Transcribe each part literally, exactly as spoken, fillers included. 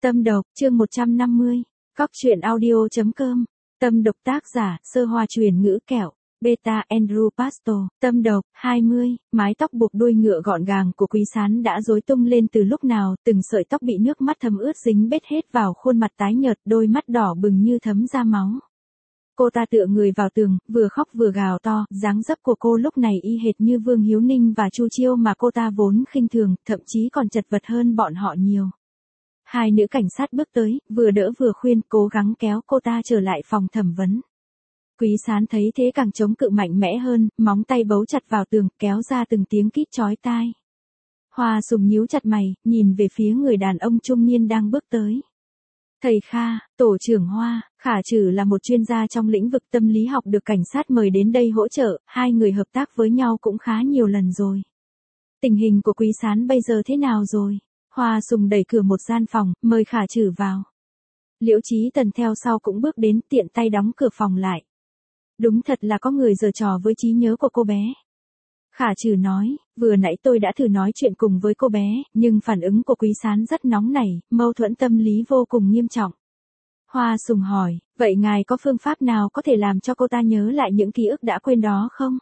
Tâm độc, chương một trăm năm mươi. Cóc truyện audio.com. Tâm độc tác giả, Sơ Hoa truyền ngữ kẹo. Beta Andrew Pasto. Tâm độc, hai mươi. Mái tóc buộc đuôi ngựa gọn gàng của Quý Sán đã rối tung lên từ lúc nào, từng sợi tóc bị nước mắt thấm ướt dính bết hết vào khuôn mặt tái nhợt, đôi mắt đỏ bừng như thấm ra máu. Cô ta tựa người vào tường, vừa khóc vừa gào to, dáng dấp của cô lúc này y hệt như Vương Hiếu Ninh và Chu Chiêu mà cô ta vốn khinh thường, thậm chí còn chật vật hơn bọn họ nhiều. Hai nữ cảnh sát bước tới, vừa đỡ vừa khuyên, cố gắng kéo cô ta trở lại phòng thẩm vấn. Quý Sán thấy thế càng chống cự mạnh mẽ hơn, móng tay bấu chặt vào tường, kéo ra từng tiếng kít chói tai. Hoa Sùng nhíu chặt mày, nhìn về phía người đàn ông trung niên đang bước tới. Thầy Kha, tổ trưởng Hoa, Khả Trử là một chuyên gia trong lĩnh vực tâm lý học được cảnh sát mời đến đây hỗ trợ, hai người hợp tác với nhau cũng khá nhiều lần rồi. Tình hình của Quý Sán bây giờ thế nào rồi? Hoa Sùng đẩy cửa một gian phòng, mời Khả Trử vào. Liễu Chí Tần theo sau cũng bước đến, tiện tay đóng cửa phòng lại. Đúng thật là có người giở trò với trí nhớ của cô bé. Khả Trử nói, vừa nãy tôi đã thử nói chuyện cùng với cô bé, nhưng phản ứng của Quý Sán rất nóng nảy, mâu thuẫn tâm lý vô cùng nghiêm trọng. Hoa Sùng hỏi, vậy ngài có phương pháp nào có thể làm cho cô ta nhớ lại những ký ức đã quên đó không?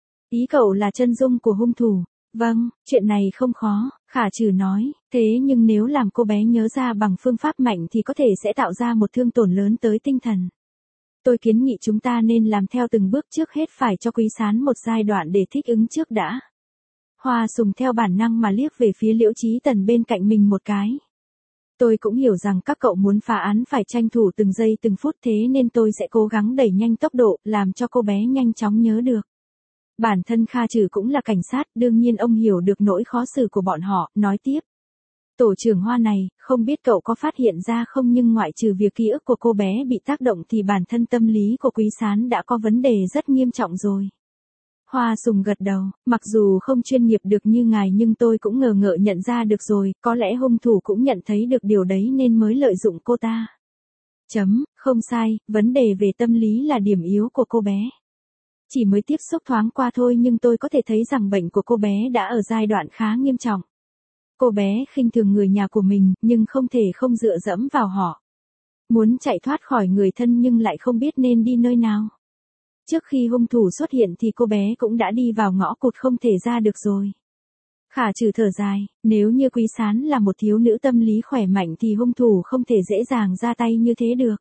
Ý cậu là chân dung của hung thủ. Vâng, chuyện này không khó, Khả Trử nói, thế nhưng nếu làm cô bé nhớ ra bằng phương pháp mạnh thì có thể sẽ tạo ra một thương tổn lớn tới tinh thần. Tôi kiến nghị chúng ta nên làm theo từng bước, trước hết phải cho Quý Sán một giai đoạn để thích ứng trước đã. Hoa Sùng theo bản năng mà liếc về phía Liễu Chí Tần bên cạnh mình một cái. Tôi cũng hiểu rằng các cậu muốn phá án phải tranh thủ từng giây từng phút, thế nên tôi sẽ cố gắng đẩy nhanh tốc độ, làm cho cô bé nhanh chóng nhớ được. Bản thân Kha Trử cũng là cảnh sát, đương nhiên ông hiểu được nỗi khó xử của bọn họ, nói tiếp. Tổ trưởng Hoa này, không biết cậu có phát hiện ra không, nhưng ngoại trừ việc ký ức của cô bé bị tác động thì bản thân tâm lý của Quý Sán đã có vấn đề rất nghiêm trọng rồi. Hoa Sùng gật đầu, mặc dù không chuyên nghiệp được như ngài nhưng tôi cũng ngờ ngợ nhận ra được rồi, có lẽ hung thủ cũng nhận thấy được điều đấy nên mới lợi dụng cô ta. Chấm, không sai, vấn đề về tâm lý là điểm yếu của cô bé. Chỉ mới tiếp xúc thoáng qua thôi nhưng tôi có thể thấy rằng bệnh của cô bé đã ở giai đoạn khá nghiêm trọng. Cô bé khinh thường người nhà của mình, nhưng không thể không dựa dẫm vào họ. Muốn chạy thoát khỏi người thân nhưng lại không biết nên đi nơi nào. Trước khi hung thủ xuất hiện thì cô bé cũng đã đi vào ngõ cụt không thể ra được rồi. Khả Trử thở dài, nếu như Quý Sán là một thiếu nữ tâm lý khỏe mạnh thì hung thủ không thể dễ dàng ra tay như thế được.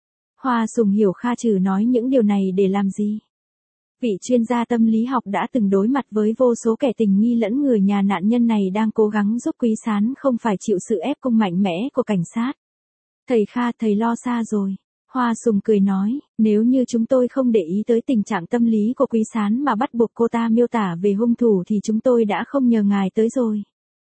Hoa Sùng hiểu Kha Trử nói những điều này để làm gì. Vị chuyên gia tâm lý học đã từng đối mặt với vô số kẻ tình nghi lẫn người nhà nạn nhân này đang cố gắng giúp Quý Sán không phải chịu sự ép cung mạnh mẽ của cảnh sát. Thầy Kha, thầy lo xa rồi. Hoa Sùng cười nói, nếu như chúng tôi không để ý tới tình trạng tâm lý của Quý Sán mà bắt buộc cô ta miêu tả về hung thủ thì chúng tôi đã không nhờ ngài tới rồi.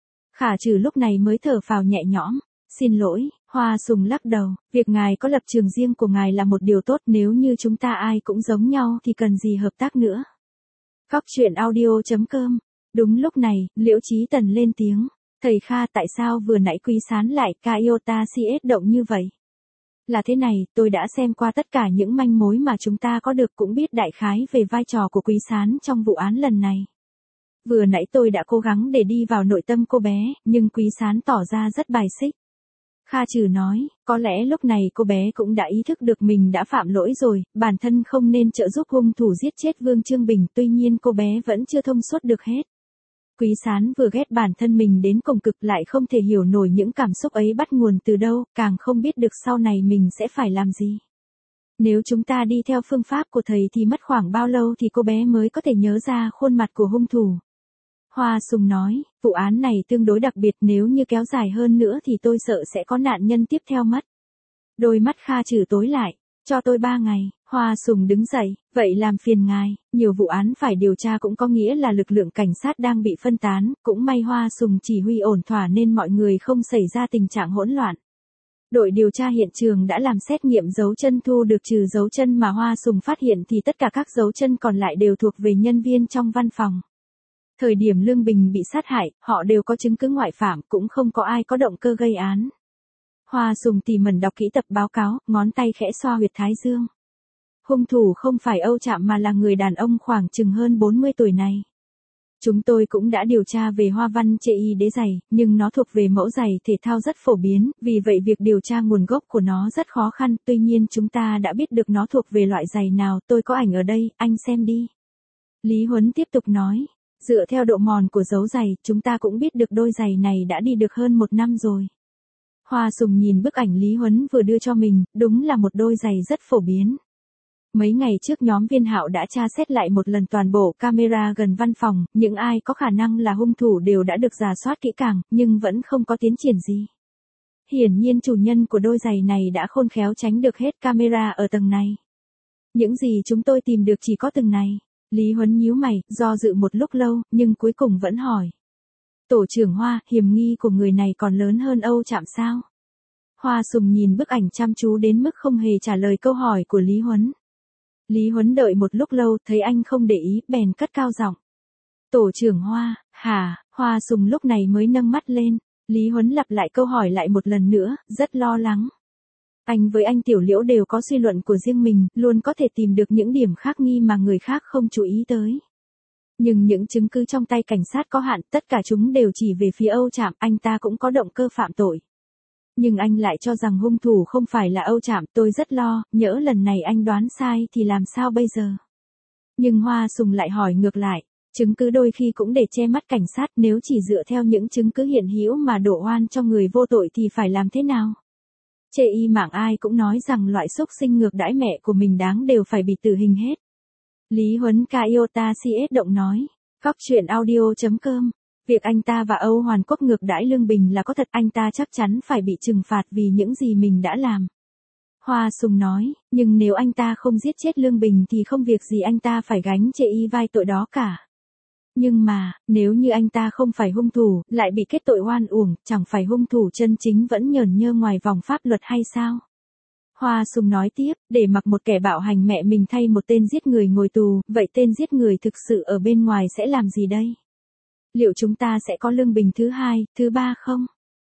Khả Trử lúc này mới thở phào nhẹ nhõm. Xin lỗi, Hoa Sùng lắc đầu, việc ngài có lập trường riêng của ngài là một điều tốt, nếu như chúng ta ai cũng giống nhau thì cần gì hợp tác nữa. Cóc truyện audio.com. Đúng lúc này, Liễu Chí Tần lên tiếng, thầy Kha, tại sao vừa nãy Quý Sán lại Kaiota xê ét động như vậy? Là thế này, tôi đã xem qua tất cả những manh mối mà chúng ta có được, cũng biết đại khái về vai trò của Quý Sán trong vụ án lần này. Vừa nãy tôi đã cố gắng để đi vào nội tâm cô bé, nhưng Quý Sán tỏ ra rất bài xích. Kha Trử nói, có lẽ lúc này cô bé cũng đã ý thức được mình đã phạm lỗi rồi, bản thân không nên trợ giúp hung thủ giết chết Vương Trương Bình, tuy nhiên cô bé vẫn chưa thông suốt được hết. Quý Sán vừa ghét bản thân mình đến cùng cực lại không thể hiểu nổi những cảm xúc ấy bắt nguồn từ đâu, càng không biết được sau này mình sẽ phải làm gì. Nếu chúng ta đi theo phương pháp của thầy thì mất khoảng bao lâu thì cô bé mới có thể nhớ ra khuôn mặt của hung thủ. Hoa Sùng nói, vụ án này tương đối đặc biệt, nếu như kéo dài hơn nữa thì tôi sợ sẽ có nạn nhân tiếp theo mất. Đôi mắt Kha Trử tối lại, cho tôi ba ngày. Hoa Sùng đứng dậy, vậy làm phiền ngài, nhiều vụ án phải điều tra cũng có nghĩa là lực lượng cảnh sát đang bị phân tán, cũng may Hoa Sùng chỉ huy ổn thỏa nên mọi người không xảy ra tình trạng hỗn loạn. Đội điều tra hiện trường đã làm xét nghiệm dấu chân, thu được trừ dấu chân mà Hoa Sùng phát hiện thì tất cả các dấu chân còn lại đều thuộc về nhân viên trong văn phòng. Thời điểm Lương Bình bị sát hại, họ đều có chứng cứ ngoại phạm, cũng không có ai có động cơ gây án. Hoa Sùng tỉ mẩn đọc kỹ tập báo cáo, ngón tay khẽ xoa huyệt thái dương. Hung thủ không phải Âu Trạm mà là người đàn ông khoảng chừng hơn bốn mươi tuổi này. Chúng tôi cũng đã điều tra về hoa văn chê y đế giày, nhưng nó thuộc về mẫu giày thể thao rất phổ biến, vì vậy việc điều tra nguồn gốc của nó rất khó khăn, tuy nhiên chúng ta đã biết được nó thuộc về loại giày nào, tôi có ảnh ở đây, anh xem đi. Lý Huấn tiếp tục nói, dựa theo độ mòn của dấu giày, chúng ta cũng biết được đôi giày này đã đi được hơn một năm rồi. Hoa Sùng nhìn bức ảnh Lý Huấn vừa đưa cho mình, đúng là một đôi giày rất phổ biến. Mấy ngày trước nhóm Viên Hạo đã tra xét lại một lần toàn bộ camera gần văn phòng, những ai có khả năng là hung thủ đều đã được rà soát kỹ càng, nhưng vẫn không có tiến triển gì. Hiển nhiên chủ nhân của đôi giày này đã khôn khéo tránh được hết camera ở tầng này. Những gì chúng tôi tìm được chỉ có tầng này. Lý Huấn nhíu mày, do dự một lúc lâu, nhưng cuối cùng vẫn hỏi. Tổ trưởng Hoa, hiểm nghi của người này còn lớn hơn Âu Trạm sao? Hoa Sùng nhìn bức ảnh chăm chú đến mức không hề trả lời câu hỏi của Lý Huấn. Lý Huấn đợi một lúc lâu, thấy anh không để ý, bèn cất cao giọng. Tổ trưởng Hoa, hả? Hoa Sùng lúc này mới nâng mắt lên. Lý Huấn lặp lại câu hỏi lại một lần nữa, rất lo lắng. Anh với anh Tiểu Liễu đều có suy luận của riêng mình, luôn có thể tìm được những điểm khác nghi mà người khác không chú ý tới. Nhưng những chứng cứ trong tay cảnh sát có hạn, tất cả chúng đều chỉ về phía Âu Trạm, anh ta cũng có động cơ phạm tội. Nhưng anh lại cho rằng hung thủ không phải là Âu Trạm, tôi rất lo, nhỡ lần này anh đoán sai thì làm sao bây giờ? Nhưng Hoa Sùng lại hỏi ngược lại, chứng cứ đôi khi cũng để che mắt cảnh sát, nếu chỉ dựa theo những chứng cứ hiện hữu mà đổ oan cho người vô tội thì phải làm thế nào? Chê y mạng ai cũng nói rằng loại xúc sinh ngược đãi mẹ của mình đáng đều phải bị tử hình hết. Lý Huấn Kaiota xê ét động nói, Cóc truyện audio chấm com. Việc anh ta và Âu Hoàn Quốc ngược đãi Lương Bình là có thật, anh ta chắc chắn phải bị trừng phạt vì những gì mình đã làm. Hoa Sùng nói, nhưng nếu anh ta không giết chết Lương Bình thì không việc gì anh ta phải gánh chê y vai tội đó cả. Nhưng mà, nếu như anh ta không phải hung thủ, lại bị kết tội oan uổng, chẳng phải hung thủ chân chính vẫn nhởn nhơ ngoài vòng pháp luật hay sao? Hoa Sùng nói tiếp, để mặc một kẻ bạo hành mẹ mình thay một tên giết người ngồi tù, vậy tên giết người thực sự ở bên ngoài sẽ làm gì đây? Liệu chúng ta sẽ có Lương Bình thứ hai, thứ ba không?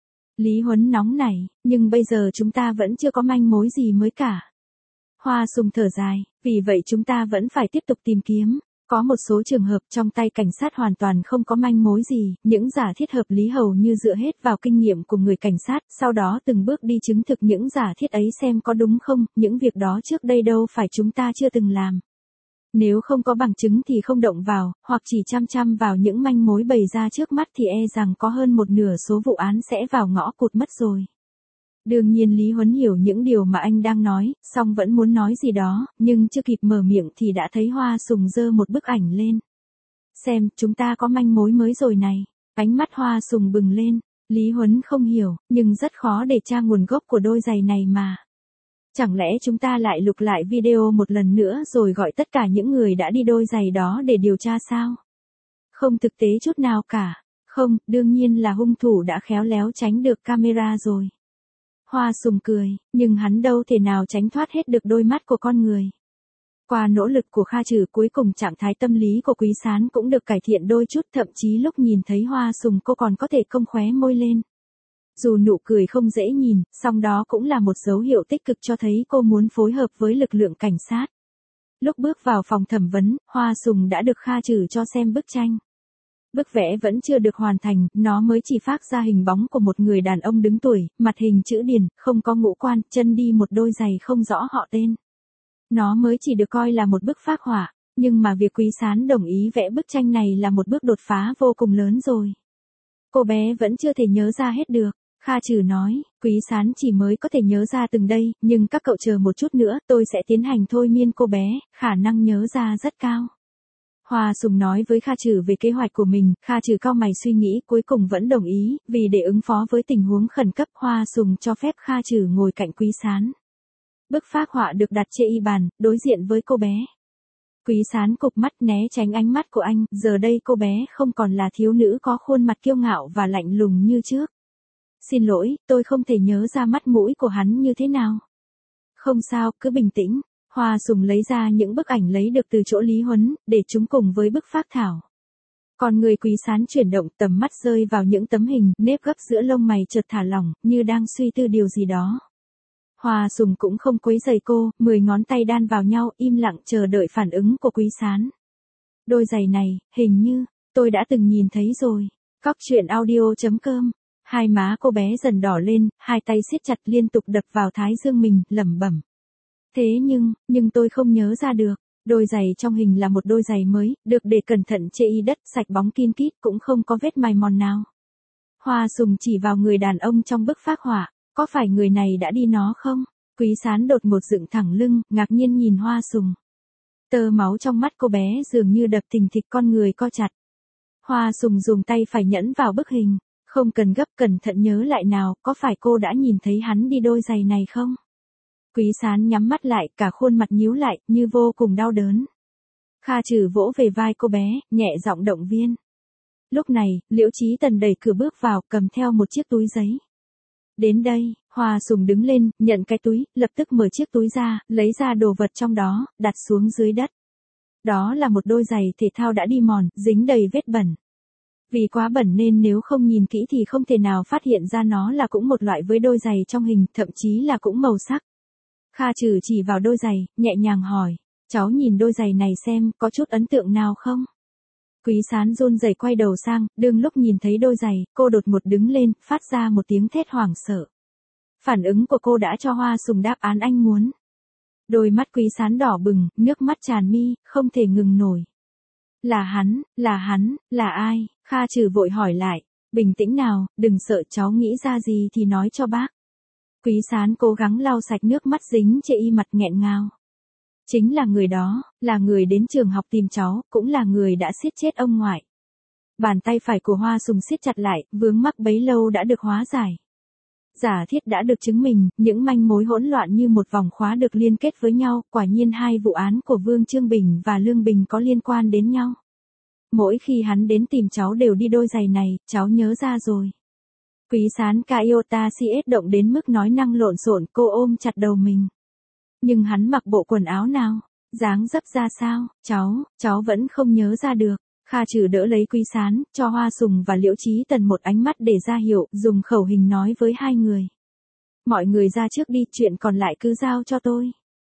Lý Huấn nóng nảy, nhưng bây giờ chúng ta vẫn chưa có manh mối gì mới cả. Hoa Sùng thở dài, vì vậy chúng ta vẫn phải tiếp tục tìm kiếm. Có một số trường hợp trong tay cảnh sát hoàn toàn không có manh mối gì, những giả thiết hợp lý hầu như dựa hết vào kinh nghiệm của người cảnh sát, sau đó từng bước đi chứng thực những giả thiết ấy xem có đúng không, những việc đó trước đây đâu phải chúng ta chưa từng làm. Nếu không có bằng chứng thì không động vào, hoặc chỉ chăm chăm vào những manh mối bày ra trước mắt thì e rằng có hơn một nửa số vụ án sẽ vào ngõ cụt mất rồi. Đương nhiên Lý Huấn hiểu những điều mà anh đang nói, song vẫn muốn nói gì đó, nhưng chưa kịp mở miệng thì đã thấy Hoa Sùng giơ một bức ảnh lên. Xem, chúng ta có manh mối mới rồi này. Ánh mắt Hoa Sùng bừng lên. Lý Huấn không hiểu, nhưng rất khó để tra nguồn gốc của đôi giày này mà. Chẳng lẽ chúng ta lại lục lại video một lần nữa rồi gọi tất cả những người đã đi đôi giày đó để điều tra sao? Không thực tế chút nào cả. Không, đương nhiên là hung thủ đã khéo léo tránh được camera rồi. Hoa Sùng cười, nhưng hắn đâu thể nào tránh thoát hết được đôi mắt của con người. Qua nỗ lực của Kha Trừ, cuối cùng trạng thái tâm lý của Quý Sán cũng được cải thiện đôi chút, thậm chí lúc nhìn thấy Hoa Sùng cô còn có thể cong khóe môi lên. Dù nụ cười không dễ nhìn, song đó cũng là một dấu hiệu tích cực cho thấy cô muốn phối hợp với lực lượng cảnh sát. Lúc bước vào phòng thẩm vấn, Hoa Sùng đã được Kha Trừ cho xem bức tranh. Bức vẽ vẫn chưa được hoàn thành, nó mới chỉ phác ra hình bóng của một người đàn ông đứng tuổi, mặt hình chữ điền, không có ngũ quan, chân đi một đôi giày không rõ họ tên. Nó mới chỉ được coi là một bức phác họa, nhưng mà việc Quý Sán đồng ý vẽ bức tranh này là một bước đột phá vô cùng lớn rồi. Cô bé vẫn chưa thể nhớ ra hết được. Kha Trừ nói, Quý Sán chỉ mới có thể nhớ ra từng đây, nhưng các cậu chờ một chút nữa, tôi sẽ tiến hành thôi miên cô bé, khả năng nhớ ra rất cao. Hoa Sùng nói với Kha Trừ về kế hoạch của mình, Kha Trừ cau mày suy nghĩ, cuối cùng vẫn đồng ý, vì để ứng phó với tình huống khẩn cấp, Hoa Sùng cho phép Kha Trừ ngồi cạnh Quý Sán. Bức phác họa được đặt trên y bàn, đối diện với cô bé. Quý Sán cụp mắt né tránh ánh mắt của anh, giờ đây cô bé không còn là thiếu nữ có khuôn mặt kiêu ngạo và lạnh lùng như trước. Xin lỗi, tôi không thể nhớ ra mắt mũi của hắn như thế nào. Không sao, cứ bình tĩnh. Hoa Sùng lấy ra những bức ảnh lấy được từ chỗ Lý Huấn, để chúng cùng với bức phác thảo. Còn người Quý Sán chuyển động, tầm mắt rơi vào những tấm hình, nếp gấp giữa lông mày chợt thả lỏng, như đang suy tư điều gì đó. Hoa Sùng cũng không quấy rầy cô, mười ngón tay đan vào nhau, im lặng chờ đợi phản ứng của Quý Sán. Đôi giày này, hình như, Tôi đã từng nhìn thấy rồi. Cóc truyện audio.com. Hai má cô bé dần đỏ lên, hai tay siết chặt liên tục đập vào thái dương mình, lẩm bẩm. Thế nhưng, nhưng tôi không nhớ ra được. Đôi giày trong hình là một đôi giày mới, được để cẩn thận chê y đất, sạch bóng kin kít, cũng không có vết mài mòn nào. Hoa Sùng chỉ vào người đàn ông trong bức phác họa. Có phải người này đã đi nó không? Quý Sán đột ngột dựng thẳng lưng, ngạc nhiên nhìn Hoa Sùng. Tơ máu trong mắt cô bé dường như đập thình thịch, con người co chặt. Hoa Sùng dùng tay phải nhẫn vào bức hình. Không cần gấp, cẩn thận nhớ lại nào, có phải cô đã nhìn thấy hắn đi đôi giày này không? Quý Sán nhắm mắt lại, cả khuôn mặt nhíu lại, như vô cùng đau đớn. Kha Trừ vỗ về vai cô bé, nhẹ giọng động viên. Lúc này, Liễu Chí Tần đẩy cửa bước vào, cầm theo một chiếc túi giấy. Đến đây, Hoa Sùng đứng lên, nhận cái túi, lập tức mở chiếc túi ra, lấy ra đồ vật trong đó, đặt xuống dưới đất. Đó là một đôi giày thể thao đã đi mòn, dính đầy vết bẩn. Vì quá bẩn nên nếu không nhìn kỹ thì không thể nào phát hiện ra nó là cũng một loại với đôi giày trong hình, thậm chí là cũng màu sắc. Kha Trừ chỉ vào đôi giày, nhẹ nhàng hỏi, cháu nhìn đôi giày này xem, có chút ấn tượng nào không? Quý Sán run rẩy quay đầu sang, đương lúc nhìn thấy đôi giày, cô đột ngột đứng lên, phát ra một tiếng thét hoảng sợ. Phản ứng của cô đã cho Hoa Sùng đáp án anh muốn. Đôi mắt Quý Sán đỏ bừng, nước mắt tràn mi, không thể ngừng nổi. Là hắn, là hắn, là ai? Kha Trừ vội hỏi lại, bình tĩnh nào, đừng sợ, cháu nghĩ ra gì thì nói cho bác. Quý Sán cố gắng lau sạch nước mắt dính chệ y mặt nghẹn ngào. Chính là người đó, là người đến trường học tìm cháu, cũng là người đã siết chết ông ngoại. Bàn tay phải của Hoa Sùng siết chặt lại, vướng mắc bấy lâu đã được hóa giải. Giả thiết đã được chứng minh, những manh mối hỗn loạn như một vòng khóa được liên kết với nhau, quả nhiên hai vụ án của Vương Trương Bình và Lương Bình có liên quan đến nhau. Mỗi khi hắn đến tìm cháu đều đi đôi giày này, cháu nhớ ra rồi. Quý Sán Kaiota si ết động đến mức nói năng lộn xộn, cô ôm chặt đầu mình. Nhưng hắn mặc bộ quần áo nào? Dáng dấp ra sao? Cháu, cháu vẫn không nhớ ra được. Kha Trừ đỡ lấy Quý Sán, cho Hoa Sùng và Liễu Chí Tần một ánh mắt để ra hiệu, dùng khẩu hình nói với hai người. Mọi người ra trước đi, chuyện còn lại cứ giao cho tôi.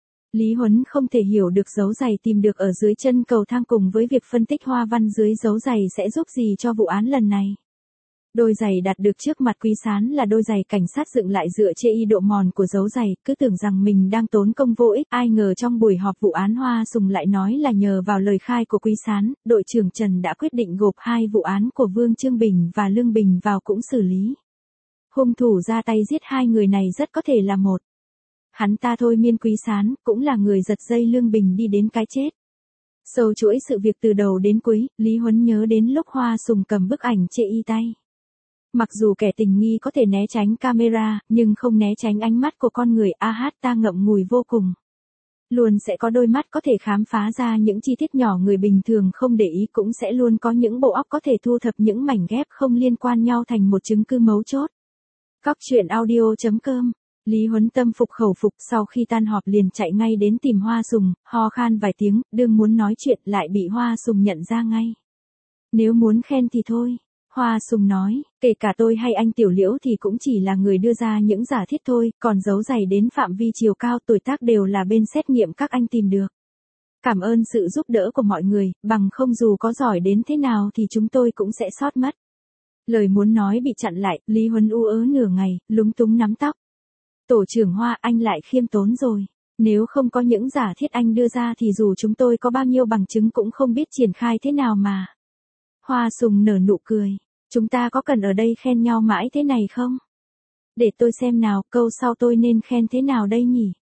Lý Huấn không thể hiểu được dấu giày tìm được ở dưới chân cầu thang cùng với việc phân tích hoa văn dưới dấu giày sẽ giúp gì cho vụ án lần này. Đôi giày đặt được trước mặt Quý Sán là đôi giày cảnh sát dựng lại dựa trên y độ mòn của dấu giày, cứ tưởng rằng mình đang tốn công vô ích, ai ngờ trong buổi họp vụ án Hoa Sùng lại nói là nhờ vào lời khai của Quý Sán, đội trưởng Trần đã quyết định gộp hai vụ án của Vương Trương Bình và Lương Bình vào cũng xử lý. Hung thủ ra tay giết hai người này rất có thể là một. Hắn ta thôi miên Quý Sán, cũng là người giật dây Lương Bình đi đến cái chết. Sâu chuỗi sự việc từ đầu đến cuối, Lý Huấn nhớ đến lúc Hoa Sùng cầm bức ảnh chê y tay. Mặc dù kẻ tình nghi có thể né tránh camera, nhưng không né tránh ánh mắt của con người, a hát ta ngậm ngùi vô cùng. Luôn sẽ có đôi mắt có thể khám phá ra những chi tiết nhỏ người bình thường không để ý, cũng sẽ luôn có những bộ óc có thể thu thập những mảnh ghép không liên quan nhau thành một chứng cứ mấu chốt. Cóc truyện audio.com. Lý Huấn tâm phục khẩu phục, sau khi tan họp liền chạy ngay đến tìm Hoa Sùng, ho khan vài tiếng, đương muốn nói chuyện lại bị Hoa Sùng nhận ra ngay. Nếu muốn khen thì thôi. Hoa Sùng nói, kể cả tôi hay anh Tiểu Liễu thì cũng chỉ là người đưa ra những giả thiết thôi, còn dấu giày đến phạm vi chiều cao tuổi tác đều là bên xét nghiệm các anh tìm được. Cảm ơn sự giúp đỡ của mọi người, bằng không dù có giỏi đến thế nào thì chúng tôi cũng sẽ sót mất. Lời muốn nói bị chặn lại, Lý Huấn u ớ nửa ngày, lúng túng nắm tóc. Tổ trưởng Hoa, anh lại khiêm tốn rồi. Nếu không có những giả thiết anh đưa ra thì dù chúng tôi có bao nhiêu bằng chứng cũng không biết triển khai thế nào mà. Hoa Sùng nở nụ cười. Chúng ta có cần ở đây khen nhau mãi thế này không? Để tôi xem nào, câu sau tôi nên khen thế nào đây nhỉ?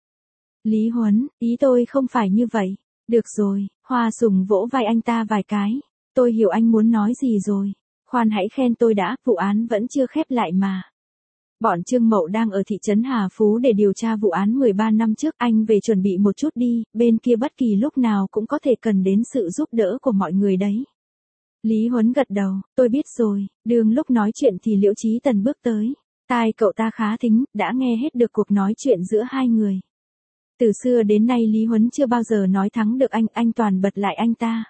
Lý Huấn, ý tôi không phải như vậy. Được rồi, Hoa Sùng vỗ vai anh ta vài cái. Tôi hiểu anh muốn nói gì rồi. Khoan hãy khen tôi đã, vụ án vẫn chưa khép lại mà. Bọn Trương Mậu đang ở thị trấn Hà Phú để điều tra vụ án mười ba năm trước, anh về chuẩn bị một chút đi, bên kia bất kỳ lúc nào cũng có thể cần đến sự giúp đỡ của mọi người đấy. Lý Huấn gật đầu, tôi biết rồi, đường lúc nói chuyện thì Liễu Chí Tần bước tới. Tai cậu ta khá thính, đã nghe hết được cuộc nói chuyện giữa hai người. Từ xưa đến nay Lý Huấn chưa bao giờ nói thắng được anh, anh toàn bật lại anh ta.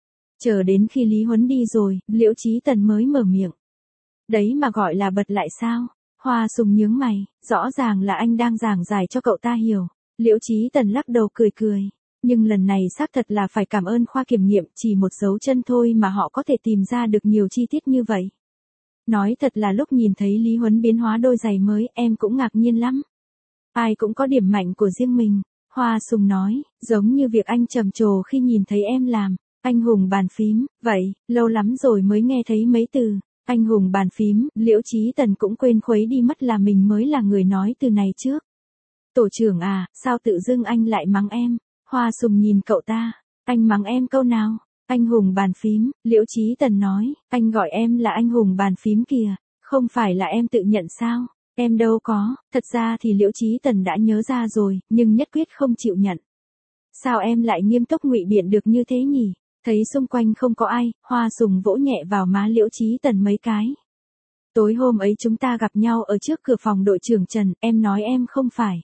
Chờ đến khi Lý Huấn đi rồi, Liễu Chí Tần mới mở miệng. Đấy mà gọi là bật lại sao? Hoa Sùng nhướng mày, rõ ràng là anh đang giảng giải cho cậu ta hiểu. Liễu Chí Tần lắc đầu cười cười. Nhưng lần này xác thật là phải cảm ơn khoa kiểm nghiệm, chỉ một dấu chân thôi mà họ có thể tìm ra được nhiều chi tiết như vậy. Nói thật là lúc nhìn thấy Lý Huấn biến hóa đôi giày mới, em cũng ngạc nhiên lắm. Ai cũng có điểm mạnh của riêng mình. Hoa Sùng nói, giống như việc anh trầm trồ khi nhìn thấy em làm. Anh hùng bàn phím, vậy, lâu lắm rồi mới nghe thấy mấy từ. Anh hùng bàn phím, Liễu Chí Tần cũng quên khuấy đi mất là mình mới là người nói từ này trước. Tổ trưởng à, sao tự dưng anh lại mắng em? Hoa Sùng nhìn cậu ta, anh mắng em câu nào? Anh hùng bàn phím, Liễu Chí Tần nói, anh gọi em là anh hùng bàn phím kìa, không phải là em tự nhận sao? Em đâu có, thật ra thì Liễu Chí Tần đã nhớ ra rồi, nhưng nhất quyết không chịu nhận. Sao em lại nghiêm túc ngụy biện được như thế nhỉ? Thấy xung quanh không có ai, Hoa Sùng vỗ nhẹ vào má Liễu Chí Tần mấy cái. Tối hôm ấy chúng ta gặp nhau ở trước cửa phòng đội trưởng Trần, em nói em không phải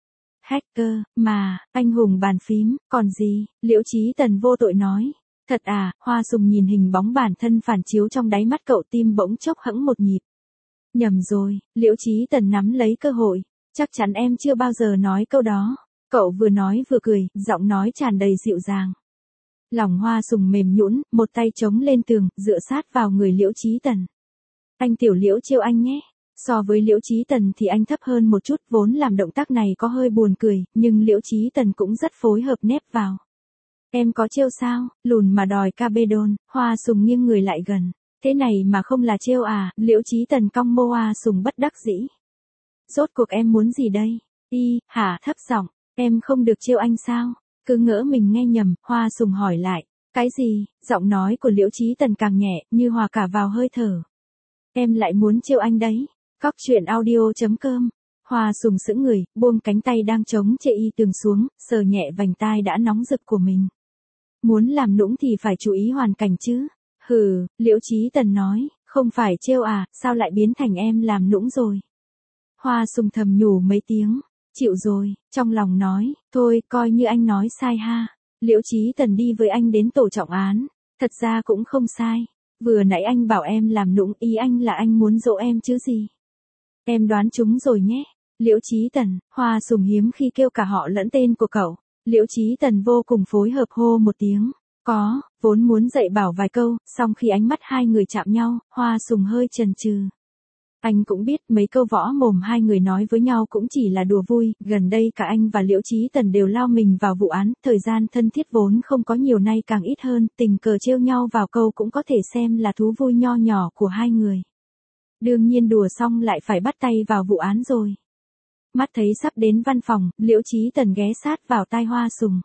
hacker, mà, anh hùng bàn phím, còn gì, Liễu Chí Tần vô tội nói. Thật à, Hoa Sùng nhìn hình bóng bản thân phản chiếu trong đáy mắt cậu, tim bỗng chốc hẫng một nhịp. Nhầm rồi, Liễu Chí Tần nắm lấy cơ hội, chắc chắn em chưa bao giờ nói câu đó. Cậu vừa nói vừa cười, giọng nói tràn đầy dịu dàng. Lòng Hoa Sùng mềm nhũn, một tay chống lên tường, dựa sát vào người Liễu Chí Tần. Anh tiểu Liễu trêu anh nhé. So với Liễu Chí Tần thì anh thấp hơn một chút, vốn làm động tác này có hơi buồn cười, nhưng Liễu Chí Tần cũng rất phối hợp nép vào. Em có trêu sao, lùn mà đòi ca bê đôn, Hoa Sùng nghiêng người lại gần. Thế này mà không là trêu à, Liễu Chí Tần cong môi. Hoa Sùng bất đắc dĩ. Rốt cuộc em muốn gì đây? Y, hả, thấp giọng, em không được trêu anh sao? Cứ ngỡ mình nghe nhầm, Hoa Sùng hỏi lại. Cái gì? Giọng nói của Liễu Chí Tần càng nhẹ, như hòa cả vào hơi thở. Em lại muốn trêu anh đấy. Cóc truyện audio chấm com. Hoa Sùng sững người, buông cánh tay đang chống chệ y tường xuống, sờ nhẹ vành tai đã nóng rực của mình. Muốn làm nũng thì phải chú ý hoàn cảnh chứ. Hừ, Liễu Chí Tần nói, không phải trêu à, sao lại biến thành em làm nũng rồi. Hoa Sùng thầm nhủ mấy tiếng, chịu rồi, trong lòng nói, thôi, coi như anh nói sai ha. Liễu Chí Tần đi với anh đến tổ trọng án, thật ra cũng không sai. Vừa nãy anh bảo em làm nũng, ý anh là anh muốn dỗ em chứ gì. Em đoán trúng rồi nhé. Liễu Chí Tần, Hoa Sùng hiếm khi kêu cả họ lẫn tên của cậu. Liễu Chí Tần vô cùng phối hợp hô một tiếng. Có, vốn muốn dạy bảo vài câu, song khi ánh mắt hai người chạm nhau, Hoa Sùng hơi chần chừ. Anh cũng biết mấy câu võ mồm hai người nói với nhau cũng chỉ là đùa vui, gần đây cả anh và Liễu Chí Tần đều lao mình vào vụ án, thời gian thân thiết vốn không có nhiều nay càng ít hơn, tình cờ trêu nhau vào câu cũng có thể xem là thú vui nho nhỏ của hai người. Đương nhiên đùa xong lại phải bắt tay vào vụ án rồi. Mắt thấy sắp đến văn phòng, Liễu Chí Tần ghé sát vào tai Hoa Sùng.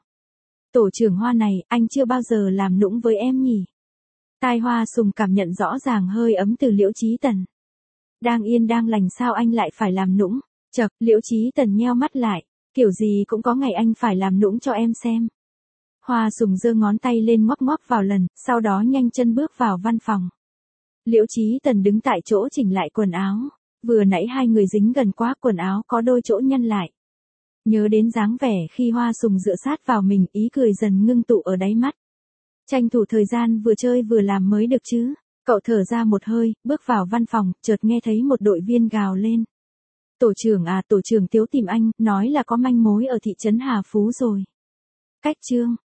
Tổ trưởng Hoa này, anh chưa bao giờ làm nũng với em nhỉ? Tai Hoa Sùng cảm nhận rõ ràng hơi ấm từ Liễu Chí Tần. Đang yên đang lành sao anh lại phải làm nũng? Chậc, Liễu Chí Tần nheo mắt lại, kiểu gì cũng có ngày anh phải làm nũng cho em xem. Hoa Sùng giơ ngón tay lên ngoắc ngoắc vào lần, sau đó nhanh chân bước vào văn phòng. Liễu Chí Tần đứng tại chỗ chỉnh lại quần áo. Vừa nãy hai người dính gần quá, quần áo có đôi chỗ nhăn lại. Nhớ đến dáng vẻ khi Hoa Sùng dựa sát vào mình, ý cười dần ngưng tụ ở đáy mắt. Tranh thủ thời gian vừa chơi vừa làm mới được chứ. Cậu thở ra một hơi, bước vào văn phòng, chợt nghe thấy một đội viên gào lên. Tổ trưởng à, tổ trưởng Tiếu tìm anh, nói là có manh mối ở thị trấn Hà Phú rồi. Cách chương.